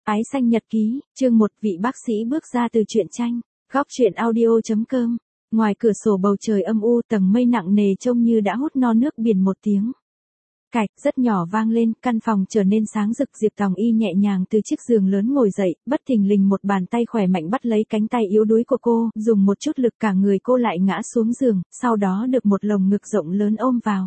Ái xanh nhật ký, chương 1 vị bác sĩ bước ra từ truyện tranh. Góc truyện audio.com. Ngoài cửa sổ bầu trời âm u, tầng mây nặng nề trông như đã hút no nước biển một tiếng. Cạch rất nhỏ vang lên, căn phòng trở nên sáng rực. Diệp Tòng Y nhẹ nhàng từ chiếc giường lớn ngồi dậy, bất thình lình một bàn tay khỏe mạnh bắt lấy cánh tay yếu đuối của cô, dùng một chút lực cả người cô lại ngã xuống giường, sau đó được một lồng ngực rộng lớn ôm vào.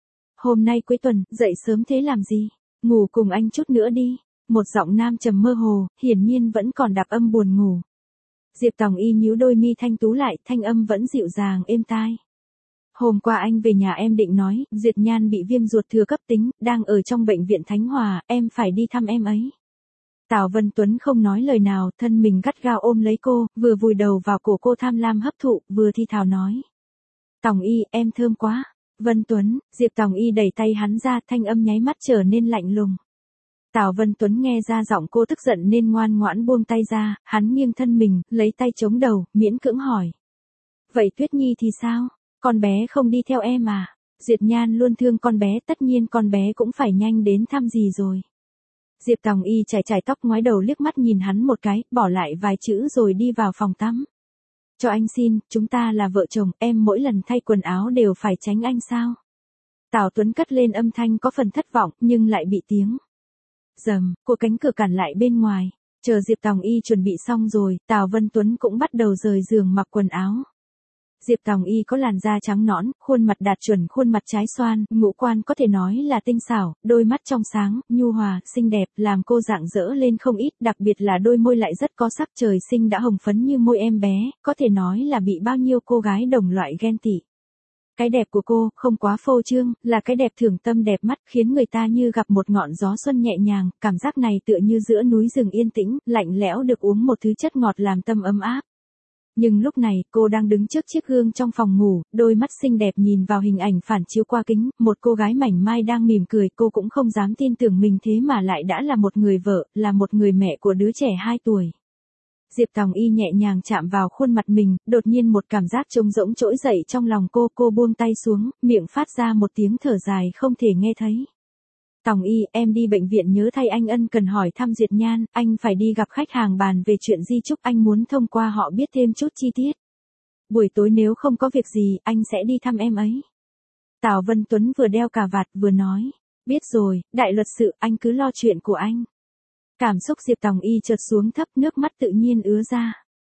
Hôm nay cuối tuần, dậy sớm thế làm gì? Ngủ cùng anh chút nữa đi. Một giọng nam trầm mơ hồ, hiển nhiên vẫn còn đạp âm buồn ngủ. Diệp Tòng Y nhíu đôi mi thanh tú lại, thanh âm vẫn dịu dàng êm tai. Hôm qua anh về nhà em định nói, Duyệt Nhan bị viêm ruột thừa cấp tính, đang ở trong bệnh viện Thánh Hòa, em phải đi thăm em ấy. Tào Vân Tuấn không nói lời nào, thân mình gắt gao ôm lấy cô, vừa vùi đầu vào cổ cô tham lam hấp thụ, vừa thi thào nói. Tòng Y, em thơm quá. Vân Tuấn, Diệp Tòng Y đẩy tay hắn ra, thanh âm nháy mắt trở nên lạnh lùng. Tào Vân Tuấn nghe ra giọng cô tức giận nên ngoan ngoãn buông tay ra, hắn nghiêng thân mình, lấy tay chống đầu, miễn cưỡng hỏi. Vậy Tuyết Nhi thì sao? Con bé không đi theo em à? Duyệt Nhan luôn thương con bé, tất nhiên con bé cũng phải nhanh đến thăm gì rồi. Diệp Tòng Y chải tóc ngoái đầu liếc mắt nhìn hắn một cái, bỏ lại vài chữ rồi đi vào phòng tắm. Cho anh xin, chúng ta là vợ chồng, em mỗi lần thay quần áo đều phải tránh anh sao? Tào Tuấn cất lên âm thanh có phần thất vọng, nhưng lại bị tiếng rầm của cánh cửa cản lại bên ngoài. Chờ Diệp Tòng Y chuẩn bị xong rồi, Tào Vân Tuấn cũng bắt đầu rời giường mặc quần áo. Diệp Tòng Y có làn da trắng nõn, khuôn mặt đạt chuẩn khuôn mặt trái xoan, ngũ quan có thể nói là tinh xảo, đôi mắt trong sáng, nhu hòa, xinh đẹp, làm cô rạng rỡ lên không ít, đặc biệt là đôi môi lại rất có sắc, trời sinh đã hồng phấn như môi em bé, có thể nói là bị bao nhiêu cô gái đồng loại ghen tị. Cái đẹp của cô, không quá phô trương, là cái đẹp thường tâm đẹp mắt, khiến người ta như gặp một ngọn gió xuân nhẹ nhàng, cảm giác này tựa như giữa núi rừng yên tĩnh, lạnh lẽo được uống một thứ chất ngọt làm tâm ấm áp. Nhưng lúc này, cô đang đứng trước chiếc gương trong phòng ngủ, đôi mắt xinh đẹp nhìn vào hình ảnh phản chiếu qua kính, một cô gái mảnh mai đang mỉm cười, cô cũng không dám tin tưởng mình thế mà lại đã là một người vợ, là một người mẹ của đứa trẻ 2 tuổi. Diệp Tòng Y nhẹ nhàng chạm vào khuôn mặt mình, đột nhiên một cảm giác trống rỗng trỗi dậy trong lòng cô buông tay xuống, miệng phát ra một tiếng thở dài không thể nghe thấy. Tòng Y, em đi bệnh viện nhớ thay anh ân cần hỏi thăm Duyệt Nhan, anh phải đi gặp khách hàng bàn về chuyện di chúc, anh muốn thông qua họ biết thêm chút chi tiết. Buổi tối nếu không có việc gì, anh sẽ đi thăm em ấy. Tào Vân Tuấn vừa đeo cà vạt vừa nói, biết rồi, đại luật sự, anh cứ lo chuyện của anh. Cảm xúc Diệp Tòng Y chợt xuống thấp, nước mắt tự nhiên ứa ra.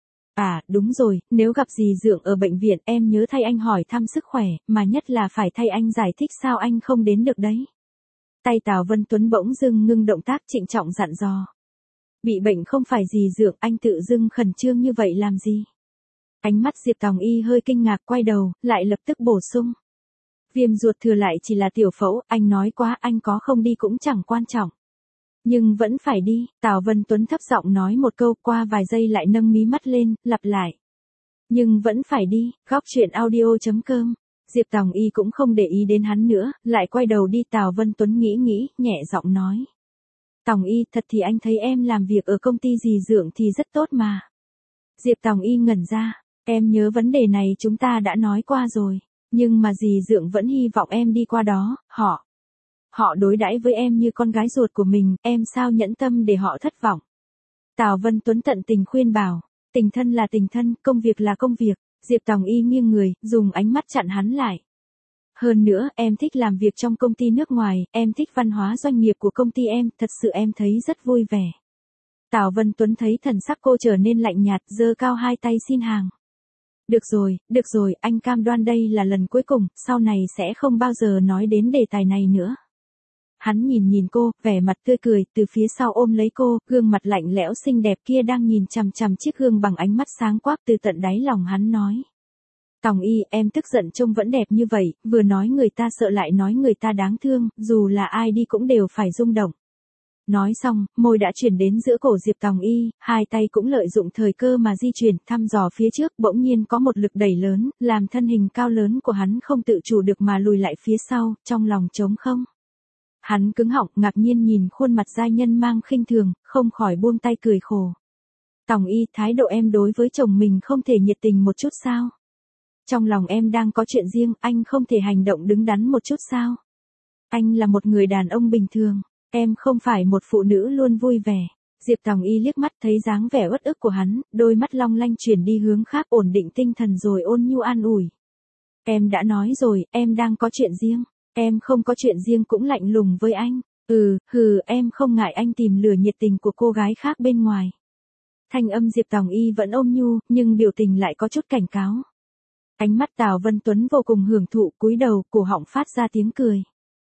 À, đúng rồi, nếu gặp dì Dượng ở bệnh viện em nhớ thay anh hỏi thăm sức khỏe, mà nhất là phải thay anh giải thích sao anh không đến được đấy. Tay Tào Vân Tuấn bỗng dưng ngưng động tác trịnh trọng dặn dò. Bị bệnh không phải dì Dượng, anh tự dưng khẩn trương như vậy làm gì? Ánh mắt Diệp Tòng Y hơi kinh ngạc quay đầu, lại lập tức bổ sung. Viêm ruột thừa lại chỉ là tiểu phẫu, anh nói quá, anh có không đi cũng chẳng quan trọng. Nhưng vẫn phải đi, Tào Vân Tuấn thấp giọng nói một câu, qua vài giây lại nâng mí mắt lên, lặp lại. Nhưng vẫn phải đi, góc truyện audio.com. Diệp Tòng Y cũng không để ý đến hắn nữa, lại quay đầu đi. Tào Vân Tuấn nghĩ, nhẹ giọng nói. Tòng Y, thật thì anh thấy em làm việc ở công ty dì Dượng thì rất tốt mà. Diệp Tòng Y ngẩn ra, em nhớ vấn đề này chúng ta đã nói qua rồi, nhưng mà dì Dượng vẫn hy vọng em đi qua đó, họ đối đãi với em như con gái ruột của mình, em sao nhẫn tâm để họ thất vọng. Tào Vân Tuấn tận tình khuyên bảo, tình thân là tình thân, công việc là công việc. Diệp Tòng Y nghiêng người, dùng ánh mắt chặn hắn lại. Hơn nữa, em thích làm việc trong công ty nước ngoài, em thích văn hóa doanh nghiệp của công ty em, thật sự em thấy rất vui vẻ. Tào Vân Tuấn thấy thần sắc cô trở nên lạnh nhạt, giơ cao hai tay xin hàng. Được rồi, anh cam đoan đây là lần cuối cùng, sau này sẽ không bao giờ nói đến đề tài này nữa. Hắn nhìn cô, vẻ mặt tươi cười, từ phía sau ôm lấy cô, gương mặt lạnh lẽo xinh đẹp kia đang nhìn chằm chằm chiếc gương bằng ánh mắt sáng quắc, từ tận đáy lòng hắn nói. Tòng Y, em tức giận trông vẫn đẹp như vậy, vừa nói người ta sợ lại nói người ta đáng thương, dù là ai đi cũng đều phải rung động. Nói xong, môi đã chuyển đến giữa cổ Diệp Tòng Y, hai tay cũng lợi dụng thời cơ mà di chuyển, thăm dò phía trước, bỗng nhiên có một lực đẩy lớn, làm thân hình cao lớn của hắn không tự chủ được mà lùi lại phía sau, trong lòng trống không. Hắn cứng họng, ngạc nhiên nhìn khuôn mặt giai nhân mang khinh thường, không khỏi buông tay cười khổ. Tòng Y, thái độ em đối với chồng mình không thể nhiệt tình một chút sao? Trong lòng em đang có chuyện riêng, anh không thể hành động đứng đắn một chút sao? Anh là một người đàn ông bình thường, em không phải một phụ nữ luôn vui vẻ. Diệp Tòng Y liếc mắt thấy dáng vẻ uất ức của hắn, đôi mắt long lanh chuyển đi hướng khác, ổn định tinh thần rồi ôn nhu an ủi. Em đã nói rồi, em đang có chuyện riêng. Em không có chuyện riêng cũng lạnh lùng với anh. Em không ngại anh tìm lửa nhiệt tình của cô gái khác bên ngoài. Thanh âm Diệp Tòng Y vẫn ôm nhu, nhưng biểu tình lại có chút cảnh cáo. Ánh mắt Tào Vân Tuấn vô cùng hưởng thụ, cúi đầu, cổ họng phát ra tiếng cười.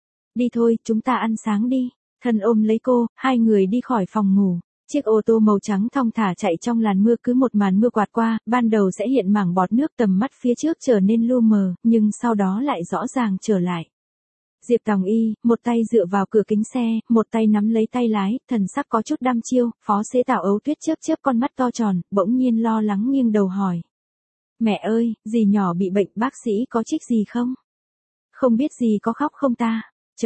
Đi thôi, chúng ta ăn sáng đi. Thân ôm lấy cô, hai người đi khỏi phòng ngủ. Chiếc ô tô màu trắng thong thả chạy trong làn mưa, cứ một màn mưa quạt qua, ban đầu sẽ hiện mảng bọt nước, tầm mắt phía trước trở nên lu mờ, nhưng sau đó lại rõ ràng trở lại. Diệp Tòng Y, một tay dựa vào cửa kính xe, một tay nắm lấy tay lái, thần sắc có chút đăm chiêu, phó xế Tào Ấu Tuyết chớp chớp con mắt to tròn, bỗng nhiên lo lắng nghiêng đầu hỏi. Mẹ ơi, dì nhỏ bị bệnh, bác sĩ có trích gì không? Không biết dì có khóc không ta?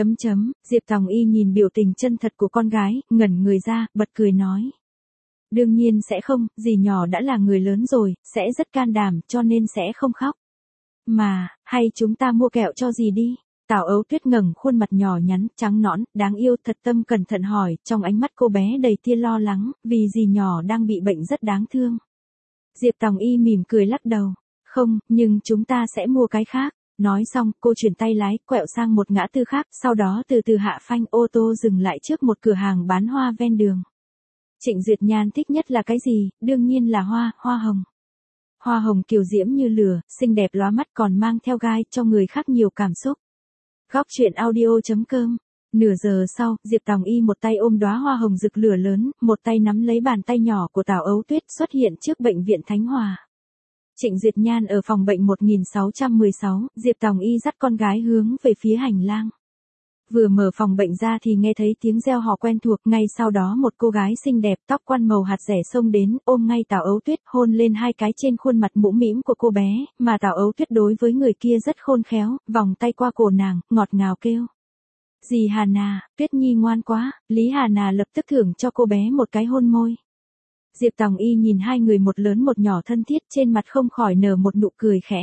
Diệp Tòng Y nhìn biểu tình chân thật của con gái, ngẩn người ra, bật cười nói. Đương nhiên sẽ không, dì nhỏ đã là người lớn rồi, sẽ rất can đảm, cho nên sẽ không khóc. Mà, hay chúng ta mua kẹo cho dì đi? Tào Ấu Tuyết ngẩng khuôn mặt nhỏ nhắn, trắng nõn, đáng yêu, thật tâm cẩn thận hỏi, trong ánh mắt cô bé đầy tia lo lắng, vì dì nhỏ đang bị bệnh rất đáng thương. Diệp Tòng Y mỉm cười lắc đầu. Không, nhưng chúng ta sẽ mua cái khác. Nói xong, cô chuyển tay lái, quẹo sang một ngã tư khác, sau đó từ từ hạ phanh, ô tô dừng lại trước một cửa hàng bán hoa ven đường. Trịnh Duyệt Nhan thích nhất là cái gì? Đương nhiên là hoa hồng. Hoa hồng kiều diễm như lửa, xinh đẹp lóa mắt, còn mang theo gai, cho người khác nhiều cảm xúc. Góc truyện audio.com. Nửa giờ sau, Diệp Tòng Y một tay ôm đóa hoa hồng rực lửa lớn, một tay nắm lấy bàn tay nhỏ của Tào Ấu Tuyết, xuất hiện trước bệnh viện Thánh Hòa. Trịnh Duyệt Nhan ở phòng bệnh 1616, Diệp Tòng Y dắt con gái hướng về phía hành lang. Vừa mở phòng bệnh ra thì nghe thấy tiếng reo hò quen thuộc, ngay sau đó một cô gái xinh đẹp, tóc quăn màu hạt rẻ xông đến, ôm ngay Tào Ấu Tuyết, hôn lên hai cái trên khuôn mặt mũm mĩm của cô bé, mà Tào Ấu Tuyết đối với người kia rất khôn khéo, vòng tay qua cổ nàng, ngọt ngào kêu. Dì Hà Nà, Tuyết Nhi ngoan quá, Lý Hà Nà lập tức thưởng cho cô bé một cái hôn môi. Diệp Tòng Y nhìn hai người một lớn một nhỏ thân thiết, trên mặt không khỏi nở một nụ cười khẽ.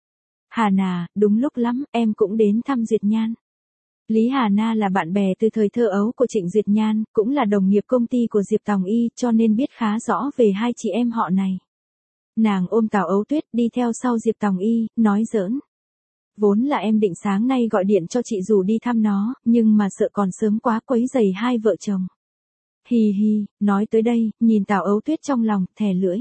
Hà Nà, đúng lúc lắm, em cũng đến thăm Duyệt Nhan. Lý Hà Na là bạn bè từ thời thơ ấu của Trịnh Duyệt Nhan, cũng là đồng nghiệp công ty của Diệp Tòng Y, cho nên biết khá rõ về hai chị em họ này. Nàng ôm Tào Ấu Tuyết đi theo sau Diệp Tòng Y, nói giỡn. Vốn là em định sáng nay gọi điện cho chị rủ đi thăm nó, nhưng mà sợ còn sớm quá quấy rầy hai vợ chồng. Hì hì, nói tới đây, nhìn Tào Ấu Tuyết trong lòng, thè lưỡi.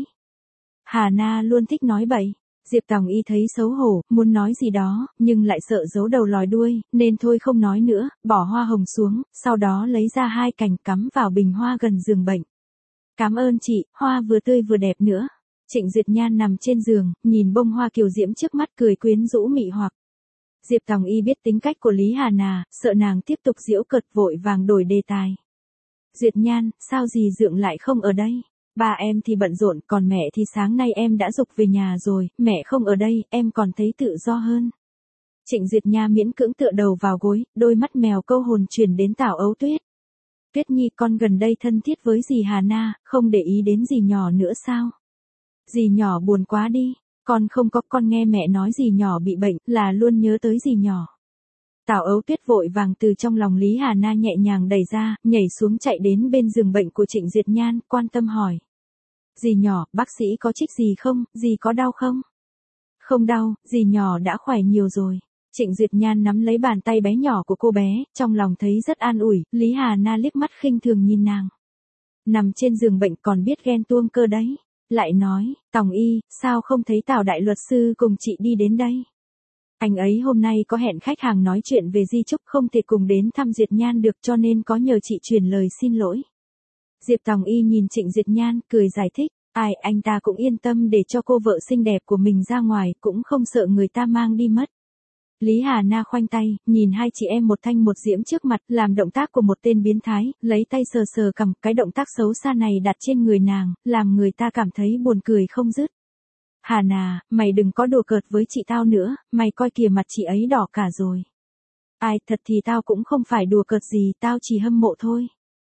Hà Na luôn thích nói bậy. Diệp Tòng Y thấy xấu hổ, muốn nói gì đó, nhưng lại sợ giấu đầu lòi đuôi, nên thôi không nói nữa, bỏ hoa hồng xuống, sau đó lấy ra hai cành cắm vào bình hoa gần giường bệnh. Cảm ơn chị, hoa vừa tươi vừa đẹp nữa. Trịnh Duyệt Nhan nằm trên giường, nhìn bông hoa kiều diễm trước mắt cười quyến rũ mị hoặc. Diệp Tòng Y biết tính cách của Lý Hà Nà, sợ nàng tiếp tục giễu cợt, vội vàng đổi đề tài. Duyệt Nhan, sao dì Dượng lại không ở đây? Ba em thì bận rộn, còn mẹ thì sáng nay em đã giục về nhà rồi, mẹ không ở đây, em còn thấy tự do hơn. Trịnh Duyệt Nha miễn cưỡng tựa đầu vào gối, đôi mắt mèo câu hồn chuyển đến Tào Ấu Tuyết. Tuyết Nhi, con gần đây thân thiết với dì Hà Na, không để ý đến dì nhỏ nữa sao? Dì nhỏ buồn quá đi, con không có, con nghe mẹ nói dì nhỏ bị bệnh, là luôn nhớ tới dì nhỏ. Tào Ấu Tuyết vội vàng từ trong lòng Lý Hà Na nhẹ nhàng đẩy ra, nhảy xuống chạy đến bên giường bệnh của Trịnh Duyệt Nhan, quan tâm hỏi. Dì nhỏ, bác sĩ có trích gì không, dì có đau không? Không đau, dì nhỏ đã khỏe nhiều rồi. Trịnh Duyệt Nhan nắm lấy bàn tay bé nhỏ của cô bé, trong lòng thấy rất an ủi, Lý Hà Na liếc mắt khinh thường nhìn nàng. Nằm trên giường bệnh còn biết ghen tuông cơ đấy. Lại nói, Tòng Y, sao không thấy Tào đại luật sư cùng chị đi đến đây? Anh ấy hôm nay có hẹn khách hàng nói chuyện về di chúc, không thể cùng đến thăm Duyệt Nhan được, cho nên có nhờ chị truyền lời xin lỗi. Diệp Tòng Y nhìn Trịnh Duyệt Nhan, cười giải thích, anh ta cũng yên tâm để cho cô vợ xinh đẹp của mình ra ngoài, cũng không sợ người ta mang đi mất. Lý Hà Na khoanh tay, nhìn hai chị em một thanh một diễm trước mặt, làm động tác của một tên biến thái, lấy tay sờ sờ cằm, cái động tác xấu xa này đặt trên người nàng, làm người ta cảm thấy buồn cười không dứt. Hà Nà, mày đừng có đùa cợt với chị tao nữa, mày coi kìa mặt chị ấy đỏ cả rồi. Thật thì tao cũng không phải đùa cợt gì, tao chỉ hâm mộ thôi.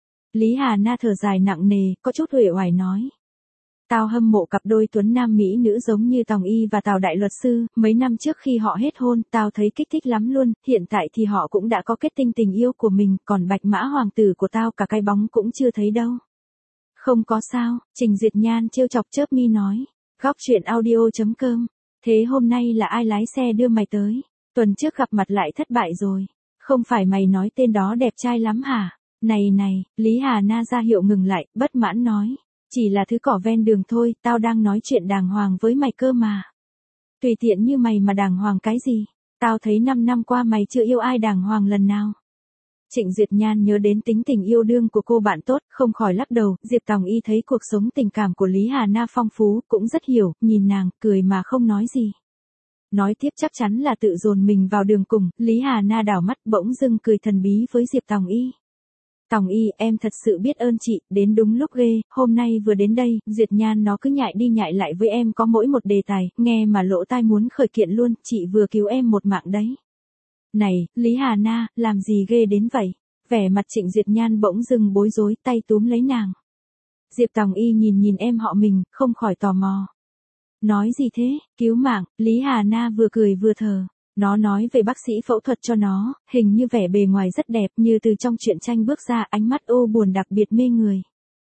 Lý Hà Na thở dài nặng nề, có chút uể oải nói. Tao hâm mộ cặp đôi tuấn nam mỹ nữ giống như Tòng Y và Tào đại luật sư, mấy năm trước khi họ hết hôn, tao thấy kích thích lắm luôn, hiện tại thì họ cũng đã có kết tinh tình yêu của mình, còn Bạch Mã hoàng tử của tao cả cái bóng cũng chưa thấy đâu. Không có sao, Trình Duyệt Nhan trêu chọc chớp mi nói. Góc chuyện audio.com. Thế hôm nay là ai lái xe đưa mày tới? Tuần trước gặp mặt lại thất bại rồi. Không phải mày nói tên đó đẹp trai lắm hả? Này, Lý Hà Na ra hiệu ngừng lại, bất mãn nói. Chỉ là thứ cỏ ven đường thôi, tao đang nói chuyện đàng hoàng với mày cơ mà. Tùy tiện như mày mà đàng hoàng cái gì? Tao thấy 5 năm qua mày chưa yêu ai đàng hoàng lần nào. Trịnh Duyệt Nhan nhớ đến tính tình yêu đương của cô bạn tốt, không khỏi lắc đầu. Diệp Tòng Y thấy cuộc sống tình cảm của Lý Hà Na phong phú, cũng rất hiểu, nhìn nàng, cười mà không nói gì. Nói tiếp chắc chắn là tự dồn mình vào đường cùng. Lý Hà Na đảo mắt bỗng dưng cười thần bí với Diệp Tòng Y. Tòng Y, em thật sự biết ơn chị, đến đúng lúc ghê, hôm nay vừa đến đây, Duyệt Nhan nó cứ nhại đi nhại lại với em có mỗi một đề tài, nghe mà lỗ tai muốn khởi kiện luôn, chị vừa cứu em một mạng đấy. Này, Lý Hà Na, làm gì ghê đến vậy? Vẻ mặt Trịnh Duyệt Nhan bỗng dưng bối rối, tay túm lấy nàng. Diệp Tòng Y nhìn em họ mình, không khỏi tò mò. Nói gì thế, cứu mạng, Lý Hà Na vừa cười vừa thờ. Nó nói về bác sĩ phẫu thuật cho nó, hình như vẻ bề ngoài rất đẹp như từ trong truyện tranh bước ra, ánh mắt ô buồn đặc biệt mê người.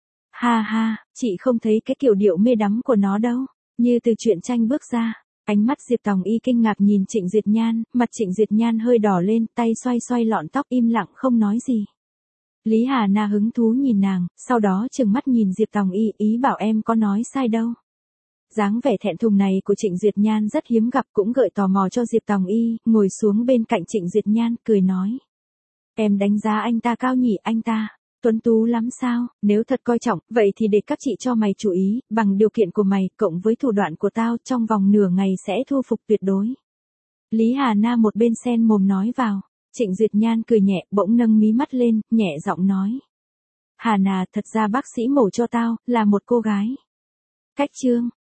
Ha, chị không thấy cái kiểu điệu mê đắm của nó đâu, như từ truyện tranh bước ra. Ánh mắt Diệp Tòng Y kinh ngạc nhìn Trịnh Duyệt Nhan, mặt Trịnh Duyệt Nhan hơi đỏ lên, tay xoay lọn tóc im lặng không nói gì. Lý Hà Na hứng thú nhìn nàng, sau đó trừng mắt nhìn Diệp Tòng Y, ý bảo em có nói sai đâu. Dáng vẻ thẹn thùng này của Trịnh Duyệt Nhan rất hiếm gặp, cũng gợi tò mò cho Diệp Tòng Y, ngồi xuống bên cạnh Trịnh Duyệt Nhan, cười nói. Em đánh giá anh ta cao nhỉ, anh ta tuấn tú lắm sao? Nếu thật coi trọng, vậy thì để các chị cho mày chú ý, bằng điều kiện của mày, cộng với thủ đoạn của tao, trong vòng nửa ngày sẽ thu phục tuyệt đối. Lý Hà Na một bên sen mồm nói vào. Trịnh Duyệt Nhan cười nhẹ, bỗng nâng mí mắt lên, nhẹ giọng nói. Hà Na, thật ra bác sĩ mổ cho tao, là một cô gái. Cách chương.